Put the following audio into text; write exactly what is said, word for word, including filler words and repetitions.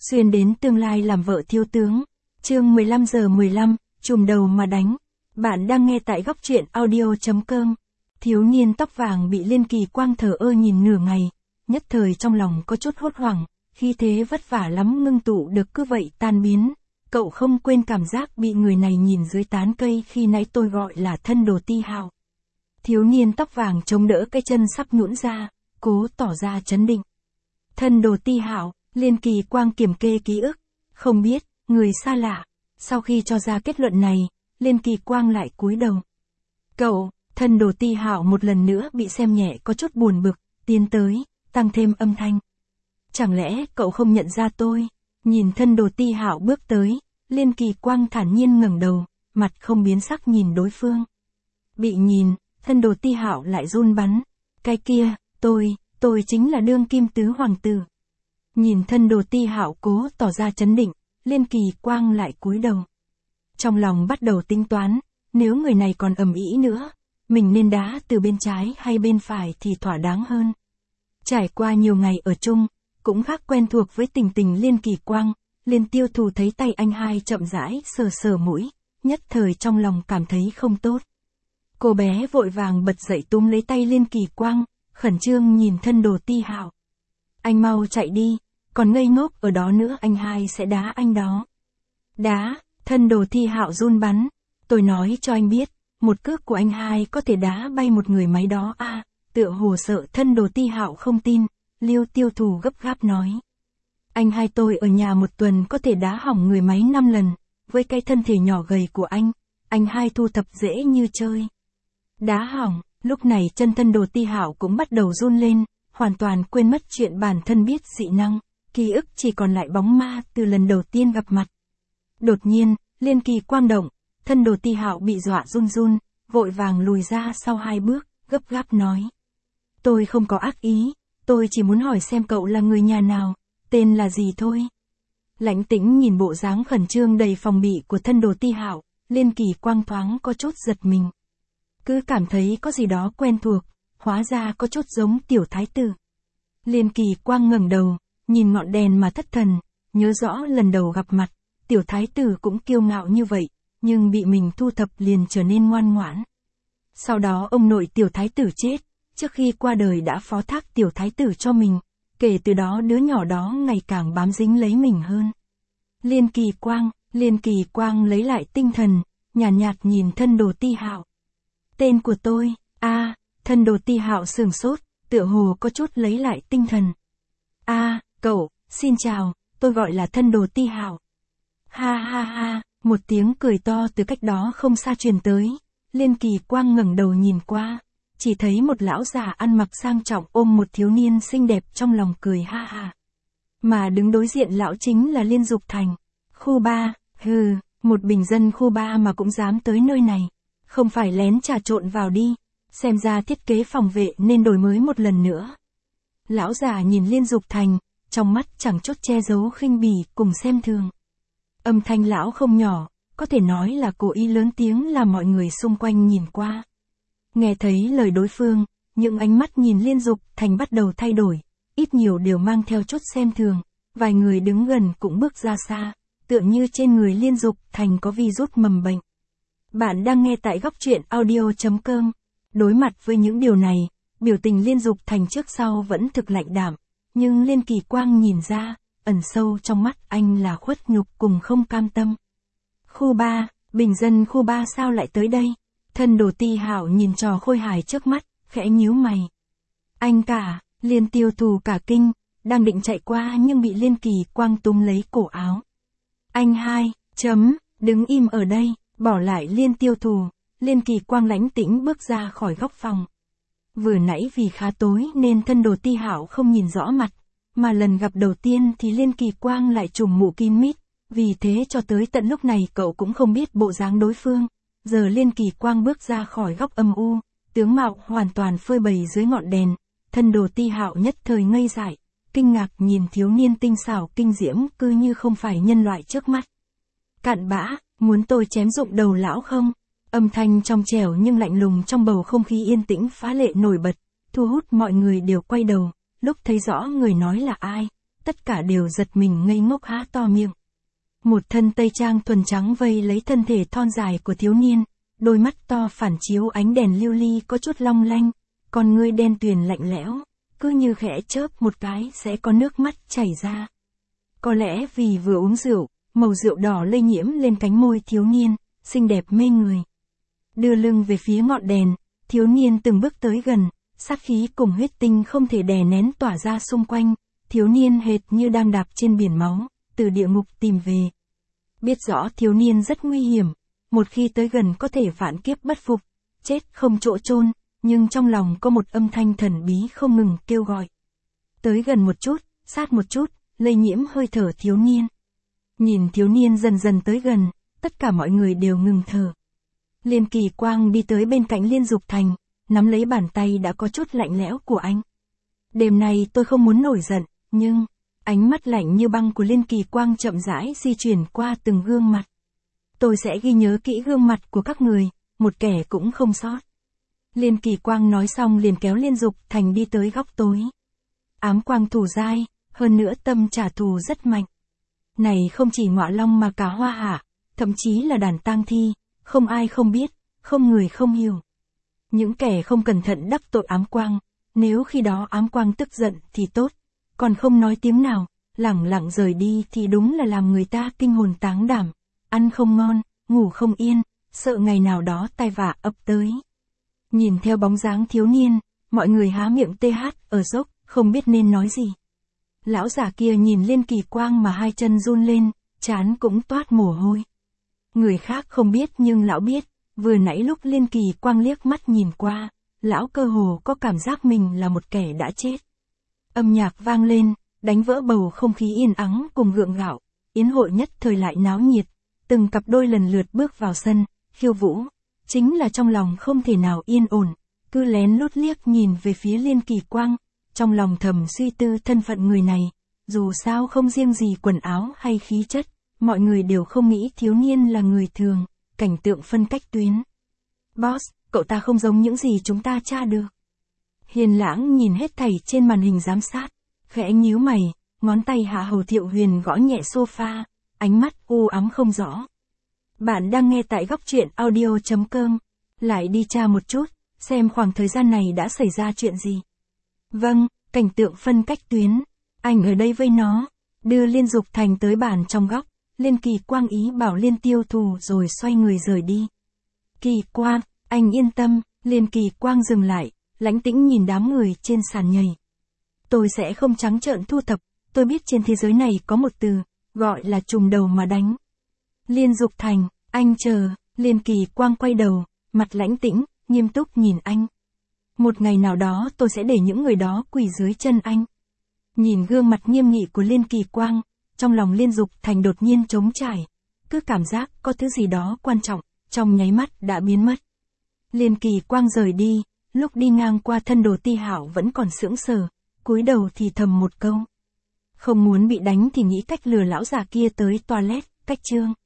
xuyên đến tương lai làm vợ thiếu tướng. Chương mười lăm giờ mười lăm, trùm đầu mà đánh. Bạn đang nghe tại góc truyện audio.com. Thiếu niên tóc vàng bị Liên Kỳ Quang thờ ơ nhìn nửa ngày, nhất thời trong lòng có chút hốt hoảng, khi thế vất vả lắm ngưng tụ được cứ vậy tan biến. Cậu không quên cảm giác bị người này nhìn dưới tán cây khi nãy tôi gọi là thân đồ Ti Hạo. Thiếu niên tóc vàng chống đỡ cái chân sắp nhũn ra, cố tỏ ra trấn định. Thân đồ Ti Hạo, Liên Kỳ Quang kiểm kê ký ức, không biết, người xa lạ. Sau khi cho ra kết luận này, Liên Kỳ Quang lại cúi đầu. Cậu, thân đồ Ti Hạo một lần nữa bị xem nhẹ có chút buồn bực, tiến tới, tăng thêm âm thanh. Chẳng lẽ cậu không nhận ra tôi? Nhìn thân đồ Ti Hạo bước tới, Liên Kỳ Quang thản nhiên ngẩng đầu, mặt không biến sắc nhìn đối phương. Bị nhìn, thân đồ Ti Hạo lại run bắn. Cái kia, tôi, tôi chính là đương kim tứ hoàng tử. Nhìn thân đồ Ti Hạo cố tỏ ra trấn định, Liên Kỳ Quang lại cúi đầu. Trong lòng bắt đầu tính toán, nếu người này còn ầm ĩ nữa, mình nên đá từ bên trái hay bên phải thì thỏa đáng hơn. Trải qua nhiều ngày ở chung, cũng khác quen thuộc với tình tình Liên Kỳ Quang, Liên Tiêu Thù thấy tay anh hai chậm rãi sờ sờ mũi, nhất thời trong lòng cảm thấy không tốt. Cô bé vội vàng bật dậy túm lấy tay Liên Kỳ Quang, khẩn trương nhìn thân đồ Ti Hạo. Anh mau chạy đi, còn ngây ngốc ở đó nữa anh hai sẽ đá anh đó. Đá, thân đồ Ti Hạo run bắn. Tôi nói cho anh biết, một cước của anh hai có thể đá bay một người máy đó à, tựa hồ sợ thân đồ Ti Hạo không tin, Liêu Tiêu Thù gấp gáp nói. Anh hai tôi ở nhà một tuần có thể đá hỏng người máy năm lần, với cái thân thể nhỏ gầy của anh, anh hai thu thập dễ như chơi. Đá hỏng, lúc này chân thân đồ Ti Hạo cũng bắt đầu run lên, hoàn toàn quên mất chuyện bản thân biết dị năng, ký ức chỉ còn lại bóng ma từ lần đầu tiên gặp mặt. Đột nhiên, Liên Kỳ Quang động, thân đồ Ti Hạo bị dọa run run, vội vàng lùi ra sau hai bước, gấp gáp nói. Tôi không có ác ý, tôi chỉ muốn hỏi xem cậu là người nhà nào, tên là gì thôi. Lãnh Tĩnh nhìn bộ dáng khẩn trương đầy phòng bị của thân đồ Ti Hạo, Liên Kỳ Quang thoáng có chút giật mình. Cứ cảm thấy có gì đó quen thuộc, hóa ra có chút giống tiểu thái tử. Liên Kỳ Quang ngẩng đầu, nhìn ngọn đèn mà thất thần, nhớ rõ lần đầu gặp mặt, tiểu thái tử cũng kiêu ngạo như vậy, nhưng bị mình thu thập liền trở nên ngoan ngoãn. Sau đó ông nội tiểu thái tử chết, trước khi qua đời đã phó thác tiểu thái tử cho mình, kể từ đó đứa nhỏ đó ngày càng bám dính lấy mình hơn. Liên Kỳ Quang, Liên Kỳ Quang lấy lại tinh thần, nhàn nhạt, nhạt nhìn thân đồ Ti Hạo. Tên của tôi, a à, thân đồ Ti Hạo sửng sốt, tựa hồ có chút lấy lại tinh thần. a à, cậu, xin chào, tôi gọi là thân đồ Ti Hạo. Ha ha ha, một tiếng cười to từ cách đó không xa truyền tới, Liên Kỳ Quang ngẩng đầu nhìn qua, chỉ thấy một lão già ăn mặc sang trọng ôm một thiếu niên xinh đẹp trong lòng cười ha ha. Mà đứng đối diện lão chính là Liên Dục Thành. Khu ba, hừ, một bình dân khu ba mà cũng dám tới nơi này. Không phải lén trà trộn vào đi, xem ra thiết kế phòng vệ nên đổi mới một lần nữa. Lão già nhìn Liên Dục Thành, trong mắt chẳng chút che giấu khinh bỉ cùng xem thường. Âm thanh lão không nhỏ, có thể nói là cố ý lớn tiếng làm mọi người xung quanh nhìn qua. Nghe thấy lời đối phương, những ánh mắt nhìn Liên Dục Thành bắt đầu thay đổi, ít nhiều đều mang theo chút xem thường, vài người đứng gần cũng bước ra xa, tựa như trên người Liên Dục Thành có virus mầm bệnh. Bạn đang nghe tại góc truyện audio.com. Đối mặt với những điều này, biểu tình Liên Dục Thành trước sau vẫn thực lạnh đạm, nhưng Liên Kỳ Quang nhìn ra, ẩn sâu trong mắt anh là khuất nhục cùng không cam tâm. Khu ba, bình dân khu ba sao lại tới đây? Thân đồ Ti Hạo nhìn trò khôi hài trước mắt, khẽ nhíu mày. Anh cả, Liên Tiêu Thù cả kinh, đang định chạy qua nhưng bị Liên Kỳ Quang túm lấy cổ áo. Anh hai, chấm, đứng im ở đây, bỏ lại Liên Tiêu Thù, Liên Kỳ Quang Lãnh Tĩnh bước ra khỏi góc phòng. Vừa nãy vì khá tối nên thân đồ Ti Hạo không nhìn rõ mặt, mà lần gặp đầu tiên thì Liên Kỳ Quang lại trùm mũ kín mít, vì thế cho tới tận lúc này cậu cũng không biết bộ dáng đối phương. Giờ Liên Kỳ Quang bước ra khỏi góc âm u, tướng mạo hoàn toàn phơi bày dưới ngọn đèn, thân đồ Ti Hạo nhất thời ngây dại, kinh ngạc nhìn thiếu niên tinh xảo kinh diễm cứ như không phải nhân loại trước mắt. Cặn bã, muốn tôi chém rụng đầu lão không? Âm thanh trong trẻo nhưng lạnh lùng trong bầu không khí yên tĩnh phá lệ nổi bật, thu hút mọi người đều quay đầu, lúc thấy rõ người nói là ai, tất cả đều giật mình ngây ngốc há to miệng. Một thân tây trang thuần trắng vây lấy thân thể thon dài của thiếu niên, đôi mắt to phản chiếu ánh đèn lưu ly có chút long lanh, con ngươi đen tuyền lạnh lẽo, cứ như khẽ chớp một cái sẽ có nước mắt chảy ra. Có lẽ vì vừa uống rượu, màu rượu đỏ lây nhiễm lên cánh môi thiếu niên, xinh đẹp mê người. Đưa lưng về phía ngọn đèn, thiếu niên từng bước tới gần, sát khí cùng huyết tinh không thể đè nén tỏa ra xung quanh, thiếu niên hệt như đang đạp trên biển máu, từ địa ngục tìm về. Biết rõ thiếu niên rất nguy hiểm, một khi tới gần có thể vạn kiếp bất phục, chết không chỗ chôn, nhưng trong lòng có một âm thanh thần bí không ngừng kêu gọi. Tới gần một chút, sát một chút, lây nhiễm hơi thở thiếu niên. Nhìn thiếu niên dần dần tới gần, tất cả mọi người đều ngừng thở. Liên Kỳ Quang đi tới bên cạnh Liên Dục Thành, nắm lấy bàn tay đã có chút lạnh lẽo của anh. Đêm nay tôi không muốn nổi giận, nhưng... Ánh mắt lạnh như băng của Liên Kỳ Quang chậm rãi di chuyển qua từng gương mặt. Tôi sẽ ghi nhớ kỹ gương mặt của các người, một kẻ cũng không sót. Liên Kỳ Quang nói xong liền kéo Liên Dục Thành đi tới góc tối. Ám quang thủ dai, hơn nữa tâm trả thù rất mạnh. Này không chỉ Ngọa Long mà cả Hoa Hạ, thậm chí là đàn tang thi, không ai không biết, không người không hiểu. Những kẻ không cẩn thận đắc tội ám quang, nếu khi đó ám quang tức giận thì tốt. Còn không nói tiếng nào, lẳng lặng rời đi thì đúng là làm người ta kinh hồn táng đảm, ăn không ngon, ngủ không yên, sợ ngày nào đó tai vạ ập tới. Nhìn theo bóng dáng thiếu niên, mọi người há miệng tê hát ở dốc, không biết nên nói gì. Lão già kia nhìn Liên Kỳ Quang mà hai chân run lên, trán cũng toát mồ hôi. Người khác không biết nhưng lão biết, vừa nãy lúc Liên Kỳ Quang liếc mắt nhìn qua, lão cơ hồ có cảm giác mình là một kẻ đã chết. Âm nhạc vang lên, đánh vỡ bầu không khí yên ắng cùng gượng gạo, yến hội nhất thời lại náo nhiệt, từng cặp đôi lần lượt bước vào sân, khiêu vũ, chính là trong lòng không thể nào yên ổn, cứ lén lút liếc nhìn về phía Liên Kỳ Quang, trong lòng thầm suy tư thân phận người này, dù sao không riêng gì quần áo hay khí chất, mọi người đều không nghĩ thiếu niên là người thường, cảnh tượng phân cách tuyến. Boss, cậu ta không giống những gì chúng ta tra được. Hiền Lãng nhìn hết thảy trên màn hình giám sát, khẽ nhíu mày, ngón tay hạ hầu Thiệu Huyền gõ nhẹ sofa, ánh mắt u ám không rõ. Bạn đang nghe tại góc truyện audio chấm com, lại đi tra một chút, xem khoảng thời gian này đã xảy ra chuyện gì. Vâng, cảnh tượng phân cách tuyến, anh ở đây với nó, đưa Liên Dục Thành tới bàn trong góc, Liên Kỳ Quang ý bảo Liên tiêu thù rồi xoay người rời đi. Kỳ Quang, anh yên tâm, Liên Kỳ Quang dừng lại. Lãnh tĩnh nhìn đám người trên sàn nhảy. Tôi sẽ không trắng trợn thu thập, tôi biết trên thế giới này có một từ, gọi là trùm đầu mà đánh. Liên Dục Thành, anh chờ, Liên Kỳ Quang quay đầu, mặt lãnh tĩnh, nghiêm túc nhìn anh. Một ngày nào đó tôi sẽ để những người đó quỳ dưới chân anh. Nhìn gương mặt nghiêm nghị của Liên Kỳ Quang, trong lòng Liên Dục Thành đột nhiên trống trải, cứ cảm giác có thứ gì đó quan trọng, trong nháy mắt đã biến mất. Liên Kỳ Quang rời đi. Lúc đi ngang qua thân Đồ Ti Hạo vẫn còn sững sờ, cúi đầu thì thầm một câu. Không muốn bị đánh thì nghĩ cách lừa lão già kia tới toilet, cách chương.